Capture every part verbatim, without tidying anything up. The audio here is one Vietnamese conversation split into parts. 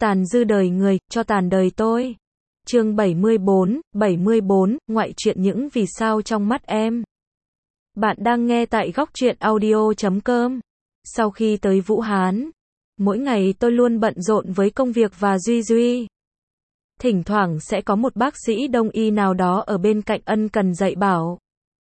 Tàn dư đời người, cho tàn đời tôi. Chương bảy mươi bốn, bảy mươi bốn, ngoại truyện những vì sao trong mắt em. Bạn đang nghe tại góc truyện audio chấm com. Sau khi tới Vũ Hán, mỗi ngày tôi luôn bận rộn với công việc và Duy Duy. Thỉnh thoảng sẽ có một bác sĩ đông y nào đó ở bên cạnh ân cần dạy bảo.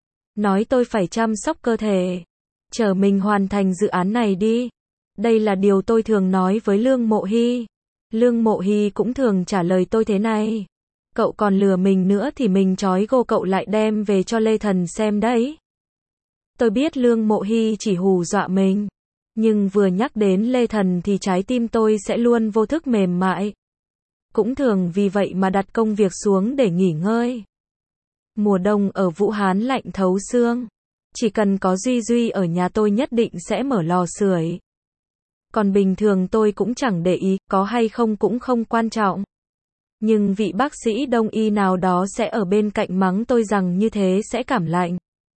Nói tôi phải chăm sóc cơ thể. Chờ mình hoàn thành dự án này đi. Đây là điều tôi thường nói với Lương Mộ Hy. Lương Mộ Hy cũng thường trả lời tôi thế này. Cậu còn lừa mình nữa thì mình trói gô cậu lại đem về cho Lê Thần xem đấy. Tôi biết Lương Mộ Hy chỉ hù dọa mình. Nhưng vừa nhắc đến Lê Thần thì trái tim tôi sẽ luôn vô thức mềm mại. Cũng thường vì vậy mà đặt công việc xuống để nghỉ ngơi. Mùa đông ở Vũ Hán lạnh thấu xương. Chỉ cần có Duy Duy ở nhà tôi nhất định sẽ mở lò sưởi. Còn bình thường tôi cũng chẳng để ý, có hay không cũng không quan trọng. Nhưng vị bác sĩ đông y nào đó sẽ ở bên cạnh mắng tôi rằng như thế sẽ cảm lạnh.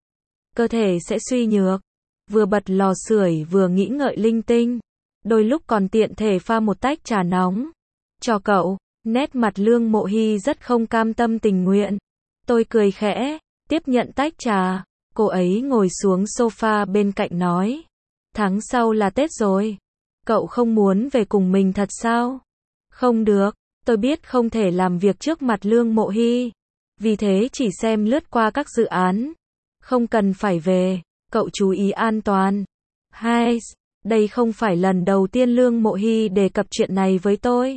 Cơ thể sẽ suy nhược. Vừa bật lò sưởi vừa nghĩ ngợi linh tinh. Đôi lúc còn tiện thể pha một tách trà nóng. Cho cậu, nét mặt Lương Mộ Hy rất không cam tâm tình nguyện. Tôi cười khẽ, tiếp nhận tách trà. Cô ấy ngồi xuống sofa bên cạnh nói. Tháng sau là Tết rồi. Cậu không muốn về cùng mình thật sao? Không được, tôi biết không thể làm việc trước mặt Lương Mộ Hy. Vì thế chỉ xem lướt qua các dự án. Không cần phải về, cậu chú ý an toàn. Hai, đây không phải lần đầu tiên Lương Mộ Hy đề cập chuyện này với tôi.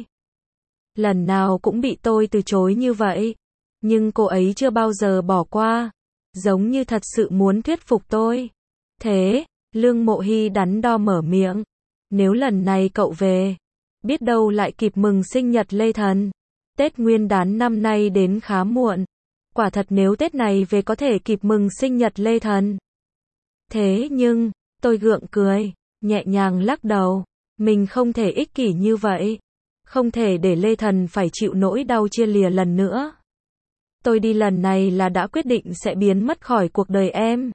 Lần nào cũng bị tôi từ chối như vậy. Nhưng cô ấy chưa bao giờ bỏ qua. Giống như thật sự muốn thuyết phục tôi. Thế, Lương Mộ Hy đắn đo mở miệng. Nếu lần này cậu về, biết đâu lại kịp mừng sinh nhật Lê Thần. Tết Nguyên Đán năm nay đến khá muộn. Quả thật nếu Tết này về có thể kịp mừng sinh nhật Lê Thần. Thế nhưng, tôi gượng cười, nhẹ nhàng lắc đầu. Mình không thể ích kỷ như vậy. Không thể để Lê Thần phải chịu nỗi đau chia lìa lần nữa. Tôi đi lần này là đã quyết định sẽ biến mất khỏi cuộc đời em.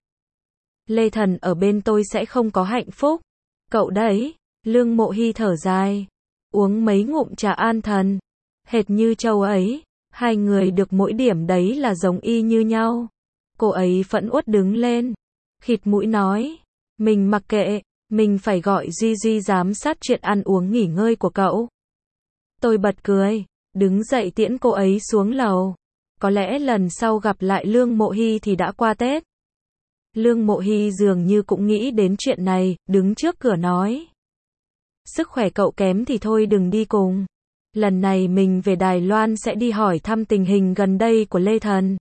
Lê Thần ở bên tôi sẽ không có hạnh phúc. Cậu đấy. Lương Mộ Hy thở dài, uống mấy ngụm trà an thần, hệt như châu ấy, hai người được mỗi điểm đấy là giống y như nhau. Cô ấy phẫn uất đứng lên, khịt mũi nói, mình mặc kệ, mình phải gọi Duy Duy giám sát chuyện ăn uống nghỉ ngơi của cậu. Tôi bật cười, đứng dậy tiễn cô ấy xuống lầu. Có lẽ lần sau gặp lại Lương Mộ Hy thì đã qua Tết. Lương Mộ Hy dường như cũng nghĩ đến chuyện này, đứng trước cửa nói. Sức khỏe cậu kém thì thôi đừng đi cùng. Lần này mình về Đài Loan sẽ đi hỏi thăm tình hình gần đây của Lê Thần.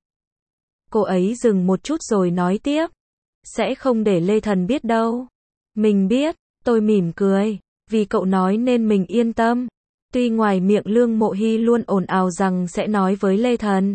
Cô ấy dừng một chút rồi nói tiếp. Sẽ không để Lê Thần biết đâu. Mình biết, tôi mỉm cười. Vì cậu nói nên mình yên tâm. Tuy ngoài miệng Lương Mộ Hy luôn ồn ào rằng sẽ nói với Lê Thần.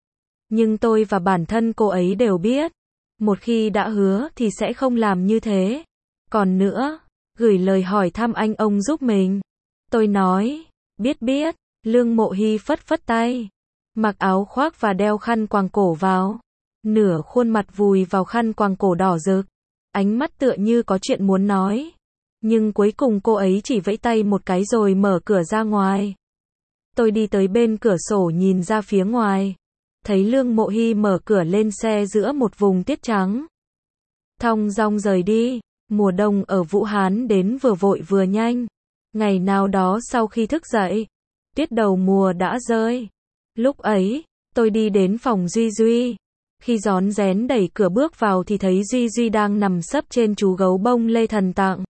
Nhưng tôi và bản thân cô ấy đều biết. Một khi đã hứa thì sẽ không làm như thế. Còn nữa, gửi lời hỏi thăm anh ông giúp mình. Tôi nói, biết biết, Lương Mộ Hy phất phất tay. Mặc áo khoác và đeo khăn quàng cổ vào. Nửa khuôn mặt vùi vào khăn quàng cổ đỏ rực. Ánh mắt tựa như có chuyện muốn nói. Nhưng cuối cùng cô ấy chỉ vẫy tay một cái rồi mở cửa ra ngoài. Tôi đi tới bên cửa sổ nhìn ra phía ngoài. Thấy Lương Mộ Hy mở cửa lên xe giữa một vùng tiết trắng. Thong dong rời đi. Mùa đông ở Vũ Hán đến vừa vội vừa nhanh. Ngày nào đó sau khi thức dậy, tuyết đầu mùa đã rơi. Lúc ấy, tôi đi đến phòng Duy Duy. Khi rón rén đẩy cửa bước vào thì thấy Duy Duy đang nằm sấp trên chú gấu bông Lê Thần tặng.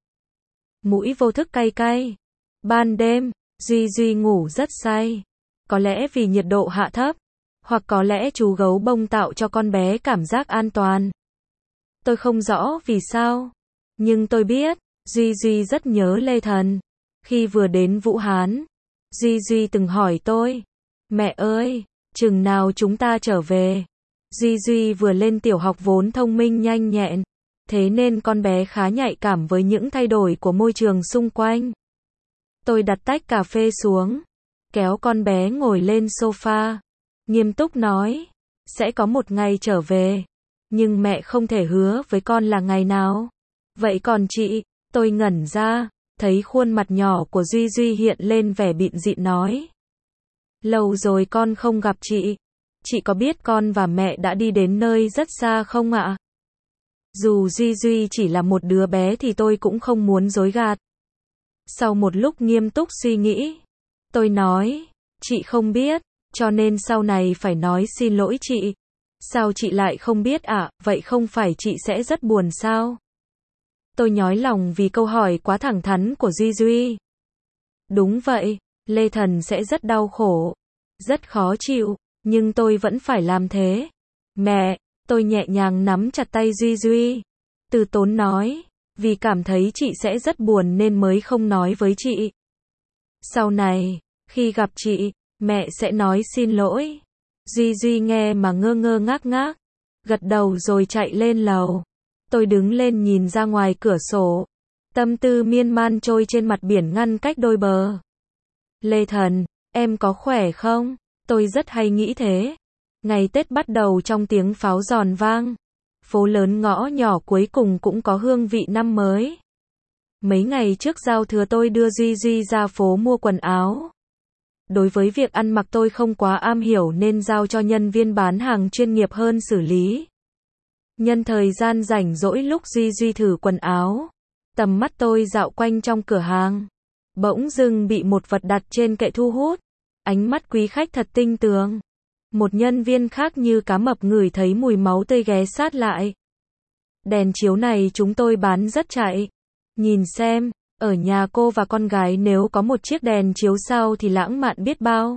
Mũi vô thức cay cay. Ban đêm, Duy Duy ngủ rất say. Có lẽ vì nhiệt độ hạ thấp, hoặc có lẽ chú gấu bông tạo cho con bé cảm giác an toàn. Tôi không rõ vì sao. Nhưng tôi biết, Duy Duy rất nhớ Lê Thần. Khi vừa đến Vũ Hán, Duy Duy từng hỏi tôi, mẹ ơi, chừng nào chúng ta trở về? Duy Duy vừa lên tiểu học vốn thông minh nhanh nhẹn, thế nên con bé khá nhạy cảm với những thay đổi của môi trường xung quanh. Tôi đặt tách cà phê xuống, kéo con bé ngồi lên sofa, nghiêm túc nói, sẽ có một ngày trở về, nhưng mẹ không thể hứa với con là ngày nào. Vậy còn chị, tôi ngẩn ra, thấy khuôn mặt nhỏ của Duy Duy hiện lên vẻ bịn dịn nói. Lâu rồi con không gặp chị. Chị có biết con và mẹ đã đi đến nơi rất xa không ạ? Dù Duy Duy chỉ là một đứa bé thì tôi cũng không muốn dối gạt. Sau một lúc nghiêm túc suy nghĩ, tôi nói, chị không biết, cho nên sau này phải nói xin lỗi chị. Sao chị lại không biết ạ, à? Vậy không phải chị sẽ rất buồn sao? Tôi nhói lòng vì câu hỏi quá thẳng thắn của Duy Duy. Đúng vậy, Lê Thần sẽ rất đau khổ, rất khó chịu, nhưng tôi vẫn phải làm thế. Mẹ, tôi nhẹ nhàng nắm chặt tay Duy Duy. Từ tốn nói, vì cảm thấy chị sẽ rất buồn nên mới không nói với chị. Sau này, khi gặp chị, mẹ sẽ nói xin lỗi. Duy Duy nghe mà ngơ ngơ ngác ngác, gật đầu rồi chạy lên lầu. Tôi đứng lên nhìn ra ngoài cửa sổ, tâm tư miên man trôi trên mặt biển ngăn cách đôi bờ. Lê Thần, em có khỏe không? Tôi rất hay nghĩ thế. Ngày Tết bắt đầu trong tiếng pháo giòn vang. Phố lớn ngõ nhỏ cuối cùng cũng có hương vị năm mới. Mấy ngày trước giao thừa tôi đưa Duy Duy ra phố mua quần áo. Đối với việc ăn mặc tôi không quá am hiểu nên giao cho nhân viên bán hàng chuyên nghiệp hơn xử lý. Nhân thời gian rảnh rỗi lúc Duy Duy thử quần áo, tầm mắt tôi dạo quanh trong cửa hàng. Bỗng dưng bị một vật đặt trên kệ thu hút. Ánh mắt quý khách thật tinh tường. Một nhân viên khác như cá mập ngửi thấy mùi máu tươi ghé sát lại. Đèn chiếu này chúng tôi bán rất chạy. Nhìn xem, ở nhà cô và con gái nếu có một chiếc đèn chiếu sau thì lãng mạn biết bao.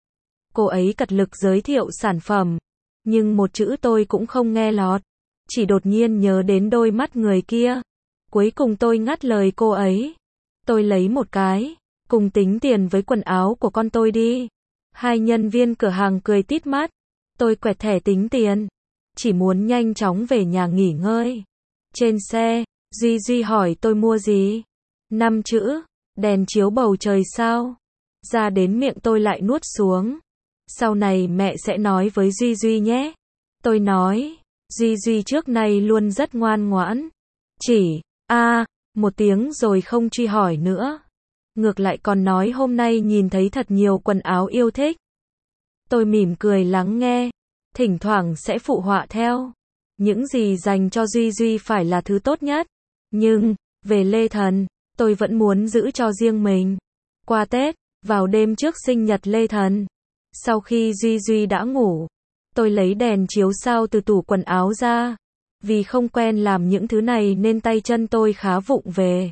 Cô ấy cật lực giới thiệu sản phẩm, nhưng một chữ tôi cũng không nghe lọt. Chỉ đột nhiên nhớ đến đôi mắt người kia. Cuối cùng tôi ngắt lời cô ấy. Tôi lấy một cái, cùng tính tiền với quần áo của con tôi đi. Hai nhân viên cửa hàng cười tít mắt. Tôi quẹt thẻ tính tiền. Chỉ muốn nhanh chóng về nhà nghỉ ngơi. Trên xe, Duy Duy hỏi tôi mua gì? Năm chữ, đèn chiếu bầu trời sao? Ra đến miệng tôi lại nuốt xuống. Sau này mẹ sẽ nói với Duy Duy nhé. Tôi nói, Duy Duy trước nay luôn rất ngoan ngoãn. Chỉ, a à, một tiếng rồi không truy hỏi nữa. Ngược lại còn nói hôm nay nhìn thấy thật nhiều quần áo yêu thích. Tôi mỉm cười lắng nghe, thỉnh thoảng sẽ phụ họa theo. Những gì dành cho Duy Duy phải là thứ tốt nhất. Nhưng, về Lê Thần, tôi vẫn muốn giữ cho riêng mình. Qua Tết, vào đêm trước sinh nhật Lê Thần, sau khi Duy Duy đã ngủ, tôi lấy đèn chiếu sao từ tủ quần áo ra. Vì không quen làm những thứ này nên tay chân tôi khá vụng về.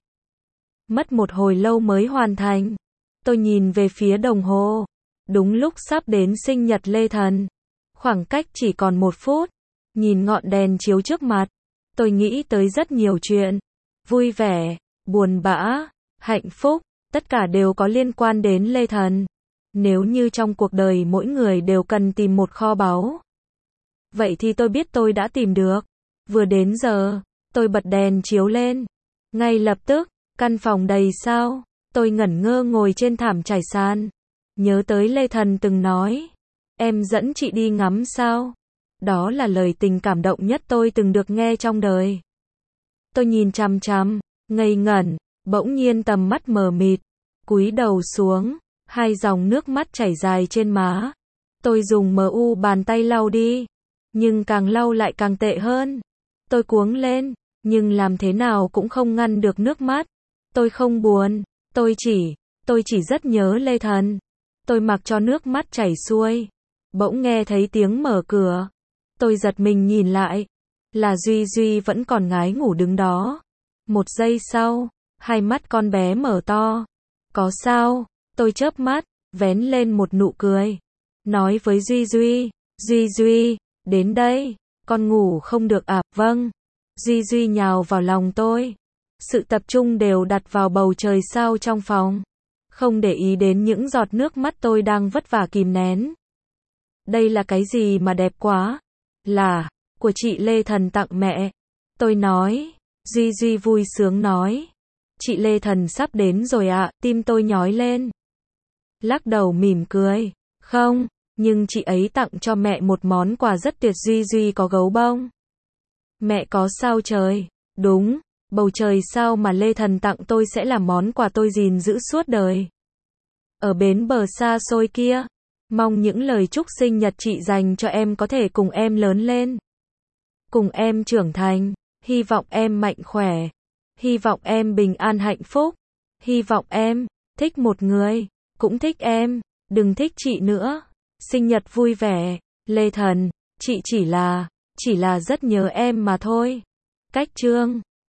Mất một hồi lâu mới hoàn thành. Tôi nhìn về phía đồng hồ. Đúng lúc sắp đến sinh nhật Lê Thần. Khoảng cách chỉ còn một phút. Nhìn ngọn đèn chiếu trước mặt, tôi nghĩ tới rất nhiều chuyện. Vui vẻ, buồn bã, hạnh phúc, tất cả đều có liên quan đến Lê Thần. Nếu như trong cuộc đời mỗi người đều cần tìm một kho báu, vậy thì tôi biết tôi đã tìm được. Vừa đến giờ, tôi bật đèn chiếu lên. Ngay lập tức, căn phòng đầy sao. Tôi ngẩn ngơ ngồi trên thảm trải sàn. Nhớ tới Lê Thần từng nói, em dẫn chị đi ngắm sao. Đó là lời tình cảm động nhất tôi từng được nghe trong đời. Tôi nhìn chằm chằm, ngây ngẩn, bỗng nhiên tầm mắt mờ mịt, cúi đầu xuống, hai dòng nước mắt chảy dài trên má. Tôi dùng mờ u bàn tay lau đi, nhưng càng lau lại càng tệ hơn. Tôi cuống lên, nhưng làm thế nào cũng không ngăn được nước mắt. Tôi không buồn, tôi chỉ, tôi chỉ rất nhớ Lê Thần. Tôi mặc cho nước mắt chảy xuôi. Bỗng nghe thấy tiếng mở cửa. Tôi giật mình nhìn lại. Là Duy Duy vẫn còn ngái ngủ đứng đó. Một giây sau, hai mắt con bé mở to. Có sao? Tôi chớp mắt, vén lên một nụ cười. Nói với Duy Duy, Duy Duy, đến đây, con ngủ không được à? Vâng. Duy Duy nhào vào lòng tôi. Sự tập trung đều đặt vào bầu trời sao trong phòng. Không để ý đến những giọt nước mắt tôi đang vất vả kìm nén. Đây là cái gì mà đẹp quá? Là, của chị Lê Thần tặng mẹ. Tôi nói. Duy Duy vui sướng nói. Chị Lê Thần sắp đến rồi ạ, à, tim tôi nhói lên. Lắc đầu mỉm cười. Không, nhưng chị ấy tặng cho mẹ một món quà rất tuyệt. Duy Duy có gấu bông. Mẹ có sao trời? Đúng, Bầu trời sao mà Lê Thần tặng tôi sẽ là món quà tôi gìn giữ suốt đời. Ở bến bờ xa xôi kia, mong những lời chúc sinh nhật chị dành cho em có thể cùng em lớn lên. Cùng em trưởng thành, hy vọng em mạnh khỏe, hy vọng em bình an hạnh phúc, hy vọng em thích một người, cũng thích em, đừng thích chị nữa. Sinh nhật vui vẻ, Lê Thần, chị chỉ là, chỉ là rất nhớ em mà thôi. Cách chương